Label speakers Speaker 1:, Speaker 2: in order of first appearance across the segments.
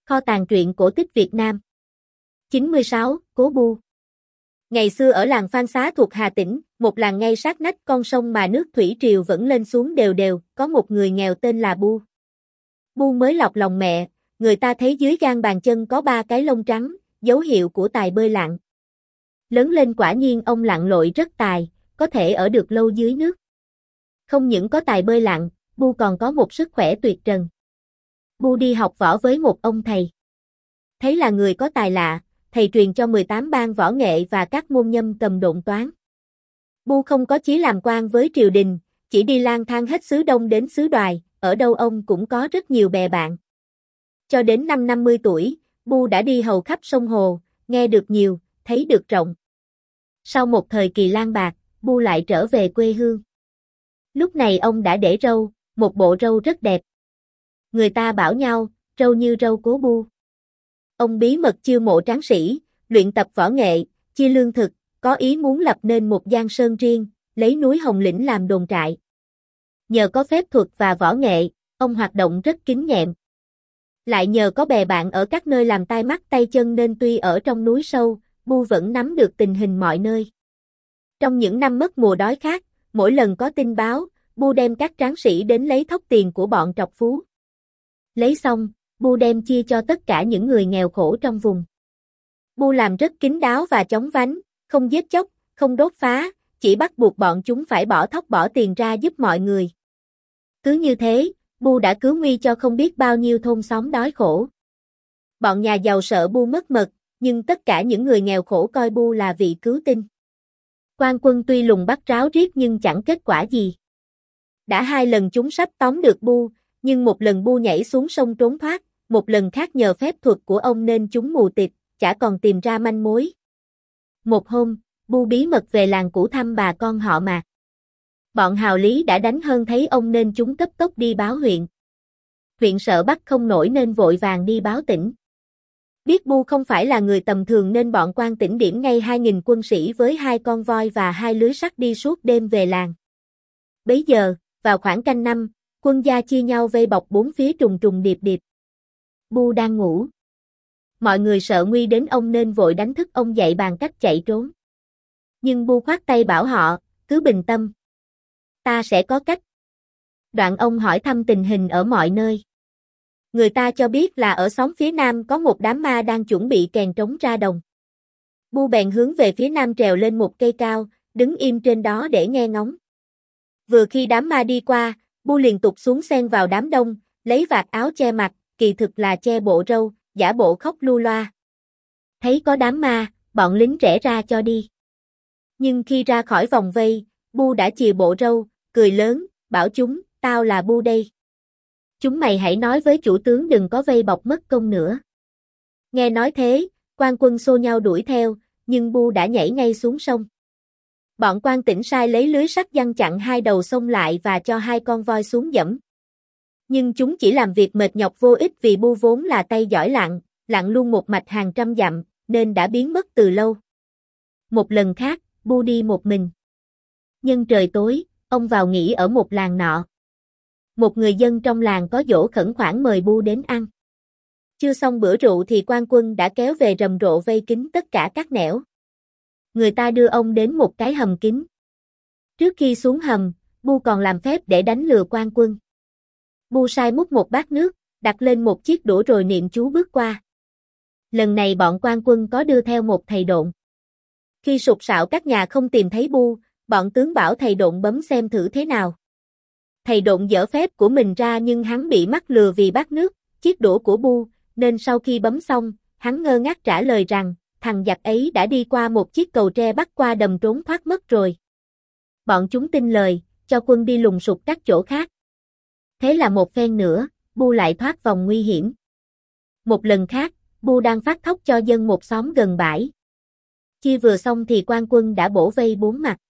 Speaker 1: Kho tàng truyện cổ tích Việt Nam. 96. Cố Bu. Ngày xưa ở làng Phan Xá thuộc Hà Tĩnh, một làng ngay sát nách con sông mà nước thủy triều vẫn lên xuống đều đều, có một người nghèo tên là Bu. Bu mới lọt lòng mẹ, người ta thấy dưới gang bàn chân có 3 cái lông trắng, dấu hiệu của tài bơi lặn. Lớn lên quả nhiên ông lặn lội rất tài, có thể ở được lâu dưới nước. Không những có tài bơi lặn, Bu còn có một sức khỏe tuyệt trần. Bu đi học võ với một ông thầy. Thấy là người có tài lạ, thầy truyền cho 18 ban võ nghệ và các môn nhâm cầm độn toán. Bu không có chí làm quan với triều đình, chỉ đi lang thang hết xứ Đông đến xứ Đoài, ở đâu ông cũng có rất nhiều bè bạn. Cho đến năm 50 tuổi, Bu đã đi hầu khắp sông hồ, nghe được nhiều, thấy được rộng. Sau một thời kỳ lang bạc, Bu lại trở về quê hương. Lúc này ông đã để râu, một bộ râu rất đẹp. Người ta bảo nhau, râu như râu Cố Bu. Ông bí mật chiêu mộ tráng sĩ, luyện tập võ nghệ, chia lương thực, có ý muốn lập nên một giang sơn riêng, lấy núi Hồng Lĩnh làm đồn trại. Nhờ có phép thuật và võ nghệ, ông hoạt động rất kín nhẹm. Lại nhờ có bè bạn ở các nơi làm tai mắt tay chân nên tuy ở trong núi sâu, Bu vẫn nắm được tình hình mọi nơi. Trong những năm mất mùa đói khát, mỗi lần có tin báo, Bu đem các tráng sĩ đến lấy thóc tiền của bọn trọc phú. Lấy xong, Bu đem chia cho tất cả những người nghèo khổ trong vùng. Bu làm rất kín đáo và chóng vánh, không giết chóc, không đốt phá, chỉ bắt buộc bọn chúng phải bỏ thóc bỏ tiền ra giúp mọi người. Cứ như thế, Bu đã cứu nguy cho không biết bao nhiêu thôn xóm đói khổ. Bọn nhà giàu sợ Bu mất mật, nhưng tất cả những người nghèo khổ coi Bu là vị cứu tinh. Quan quân tuy lùng bắt ráo riết nhưng chẳng kết quả gì. Đã 2 lần chúng sắp tóm được Bu, nhưng một lần Bu nhảy xuống sông trốn thoát, một lần khác nhờ phép thuật của ông nên chúng mù tịt, chả còn tìm ra manh mối. Một hôm, Bu bí mật về làng cũ thăm bà con họ Mạc. Bọn hào lý đã đánh hơn thấy ông nên chúng cấp tốc đi báo huyện. Huyện sợ bắt không nổi nên vội vàng đi báo tỉnh. Biết Bu không phải là người tầm thường nên bọn quan tỉnh điểm ngay 2.000 quân sĩ với 2 con voi và 2 lưới sắt đi suốt đêm về làng. Bấy giờ, vào khoảng canh 5, quân gia chia nhau vây bọc 4 phía trùng trùng điệp điệp. Bu đang ngủ. Mọi người sợ nguy đến ông nên vội đánh thức ông dậy bàn cách chạy trốn. Nhưng Bu khoát tay bảo họ, cứ bình tâm. Ta sẽ có cách. Đoạn ông hỏi thăm tình hình ở mọi nơi. Người ta cho biết là ở xóm phía nam có một đám ma đang chuẩn bị kèn trống ra đồng. Bu bèn hướng về phía nam trèo lên một cây cao, đứng im trên đó để nghe ngóng. Vừa khi đám ma đi qua, Bu liền tụt xuống xen vào đám đông, lấy vạt áo che mặt, kỳ thực là che bộ râu, giả bộ khóc lu loa. Thấy có đám ma, bọn lính rẽ ra cho đi. Nhưng khi ra khỏi vòng vây, Bu đã chìa bộ râu, cười lớn, bảo chúng, tao là Bu đây. Chúng mày hãy nói với chủ tướng đừng có vây bọc mất công nữa. Nghe nói thế, quan quân xô nhau đuổi theo, nhưng Bu đã nhảy ngay xuống sông. Bọn quan tỉnh sai lấy lưới sắt giăng chặn 2 đầu sông lại và cho 2 con voi xuống dẫm. Nhưng chúng chỉ làm việc mệt nhọc vô ích vì Bu vốn là tay giỏi lặn luôn một mạch hàng trăm dặm, nên đã biến mất từ lâu. Một lần khác, Bu đi một mình. Nhân trời tối, ông vào nghỉ ở một làng nọ. Một người dân trong làng có giỗ khẩn khoản mời Bu đến ăn. Chưa xong bữa rượu thì quan quân đã kéo về rầm rộ vây kín tất cả các nẻo. Người ta đưa ông đến một cái hầm kín. Trước khi xuống hầm, Bu còn làm phép để đánh lừa quan quân. Bu sai múc một bát nước, đặt lên một chiếc đũa rồi niệm chú bước qua. Lần này bọn quan quân có đưa theo một thầy độn. Khi sục sạo các nhà không tìm thấy Bu, bọn tướng bảo thầy độn bấm xem thử thế nào. Thầy độn dở phép của mình ra nhưng hắn bị mắc lừa vì bát nước, chiếc đũa của Bu, nên sau khi bấm xong, hắn ngơ ngác trả lời rằng, thằng giặc ấy đã đi qua một chiếc cầu tre bắt qua đầm trốn thoát mất rồi. Bọn chúng tin lời, cho quân đi lùng sục các chỗ khác. Thế là một phen nữa, Bu lại thoát vòng nguy hiểm. Một lần khác, Bu đang phát thóc cho dân một xóm gần bãi. Chia vừa xong thì quan quân đã bổ vây 4 mặt.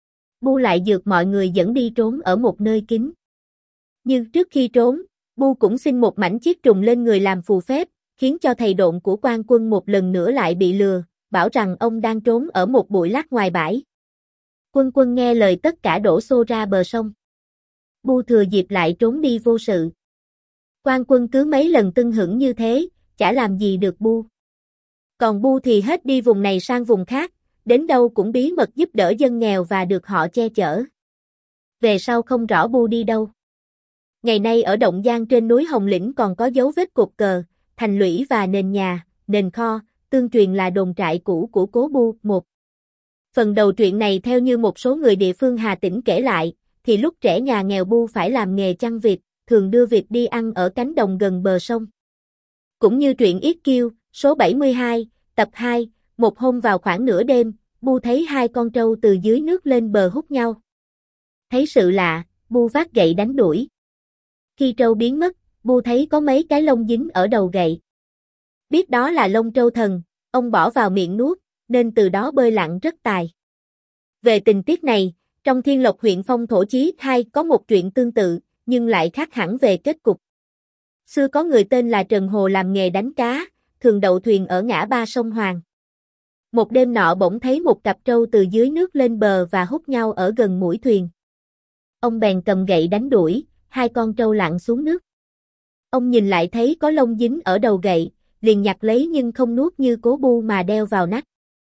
Speaker 1: Bu lại dược mọi người dẫn đi trốn ở một nơi kín. Nhưng trước khi trốn, Bu cũng xin một mảnh chiếc trùng lên người làm phù phép, khiến cho thầy độn của quan quân một lần nữa lại bị lừa, bảo rằng ông đang trốn ở một bụi lát ngoài bãi. Quân nghe lời tất cả đổ xô ra bờ sông. Bu thừa dịp lại trốn đi vô sự. Quan quân cứ mấy lần tưng hửng như thế, chả làm gì được Bu. Còn Bu thì hết đi vùng này sang vùng khác, đến đâu cũng bí mật giúp đỡ dân nghèo và được họ che chở. Về sau không rõ Bu đi đâu. Ngày nay ở Động Giang trên núi Hồng Lĩnh còn có dấu vết cột cờ, thành lũy và nền nhà, nền kho, tương truyền là đồn trại cũ của cố Bu. Một phần đầu truyện này theo như một số người địa phương Hà Tĩnh kể lại, thì lúc trẻ nhà nghèo Bu phải làm nghề chăn vịt, thường đưa vịt đi ăn ở cánh đồng gần bờ sông. Cũng như truyện Yết Kiêu, số 72, tập 2, một hôm vào khoảng nửa đêm, Bu thấy hai con trâu từ dưới nước lên bờ hút nhau. Thấy sự lạ, Bu vác gậy đánh đuổi. Khi trâu biến mất, Bu thấy có mấy cái lông dính ở đầu gậy. Biết đó là lông trâu thần, ông bỏ vào miệng nuốt, nên từ đó bơi lặn rất tài. Về tình tiết này, trong Thiên Lộc huyện Phong Thổ Chí 2 có một chuyện tương tự, nhưng lại khác hẳn về kết cục. Xưa có người tên là Trần Hồ làm nghề đánh cá, thường đậu thuyền ở ngã ba sông Hoàng. Một đêm nọ bỗng thấy một cặp trâu từ dưới nước lên bờ và hút nhau ở gần mũi thuyền. Ông bèn cầm gậy đánh đuổi, hai con trâu lặn xuống nước. Ông nhìn lại thấy có lông dính ở đầu gậy, liền nhặt lấy nhưng không nuốt như cố Bu mà đeo vào nách.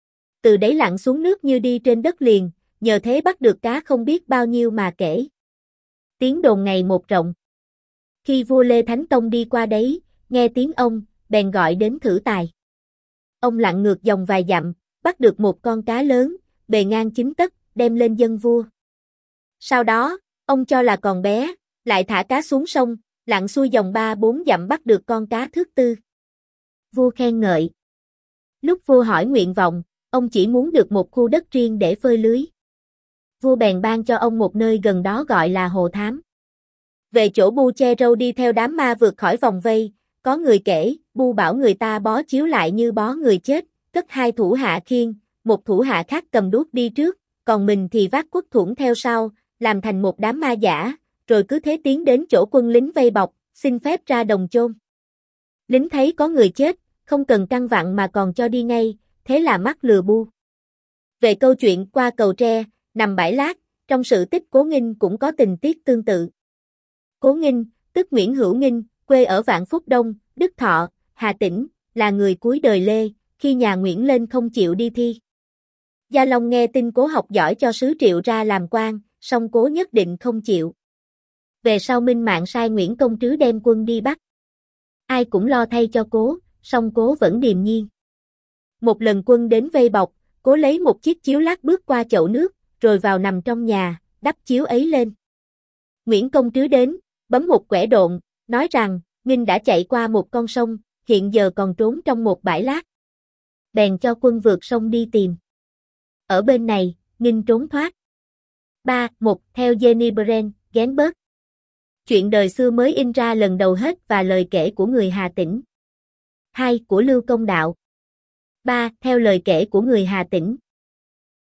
Speaker 1: Từ đấy lặn xuống nước như đi trên đất liền, nhờ thế bắt được cá không biết bao nhiêu mà kể. Tiếng đồn ngày một rộng. Khi vua Lê Thánh Tông đi qua đấy, nghe tiếng ông, bèn gọi đến thử tài. Ông lặn ngược dòng vài dặm, bắt được một con cá lớn, bề ngang 9 tấc, đem lên dâng vua. Sau đó, ông cho là còn bé, lại thả cá xuống sông, lặn xuôi dòng 3-4 dặm bắt được con cá thước tư. Vua khen ngợi. Lúc vua hỏi nguyện vọng, ông chỉ muốn được một khu đất riêng để phơi lưới. Vua bèn ban cho ông một nơi gần đó gọi là Hồ Thám. Về chỗ Bu che râu đi theo đám ma vượt khỏi vòng vây, có người kể, Bu bảo người ta bó chiếu lại như bó người chết, cất hai thủ hạ khiêng, một thủ hạ khác cầm đuốc đi trước, còn mình thì vác quất thủng theo sau, làm thành một đám ma giả, rồi cứ thế tiến đến chỗ quân lính vây bọc, xin phép ra đồng chôn. Lính thấy có người chết, không cần căn vặn mà còn cho đi ngay, thế là mắc lừa Bu. Về câu chuyện qua cầu tre, nằm bãi lát, trong sự tích Cố Nghinh cũng có tình tiết tương tự. Cố Nghinh, tức Nguyễn Hữu Nghinh, quê ở Vạn Phúc Đông, Đức Thọ, Hà Tĩnh, là người cuối đời Lê, khi nhà Nguyễn lên không chịu đi thi. Gia Long nghe tin Cố học giỏi cho sứ Triệu ra làm quan, song Cố nhất định không chịu. Về sau Minh Mạng sai Nguyễn Công Trứ đem quân đi bắt. Ai cũng lo thay cho Cố, song Cố vẫn điềm nhiên. Một lần quân đến vây bọc, Cố lấy một chiếc chiếu lát bước qua chậu nước, rồi vào nằm trong nhà, đắp chiếu ấy lên. Nguyễn Công Trứ đến, bấm một quẻ độn, nói rằng, Nghinh đã chạy qua một con sông, hiện giờ còn trốn trong một bãi lát. Bèn cho quân vượt sông đi tìm. Ở bên này, Nghinh trốn thoát. 3.1 Theo Jenny Brand, Gainsbourg. Chuyện đời xưa mới in ra lần đầu hết và lời kể của người Hà Tĩnh. 2. Của Lưu Công Đạo. 3. Theo lời kể của người Hà Tĩnh.